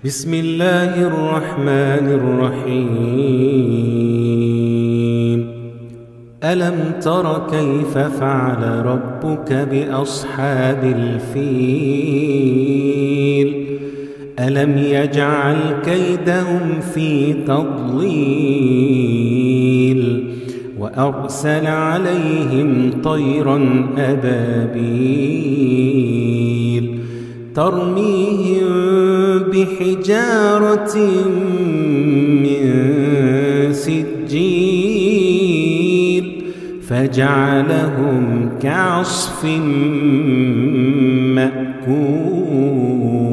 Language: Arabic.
بسم الله الرحمن الرحيم. ألم تر كيف فعل ربك بأصحاب الفيل؟ ألم يجعل كيدهم في تضليل وأرسل عليهم طيرا أبابيل ترميهم بحجارة من سجيل فجعلهم كعصف مأكول.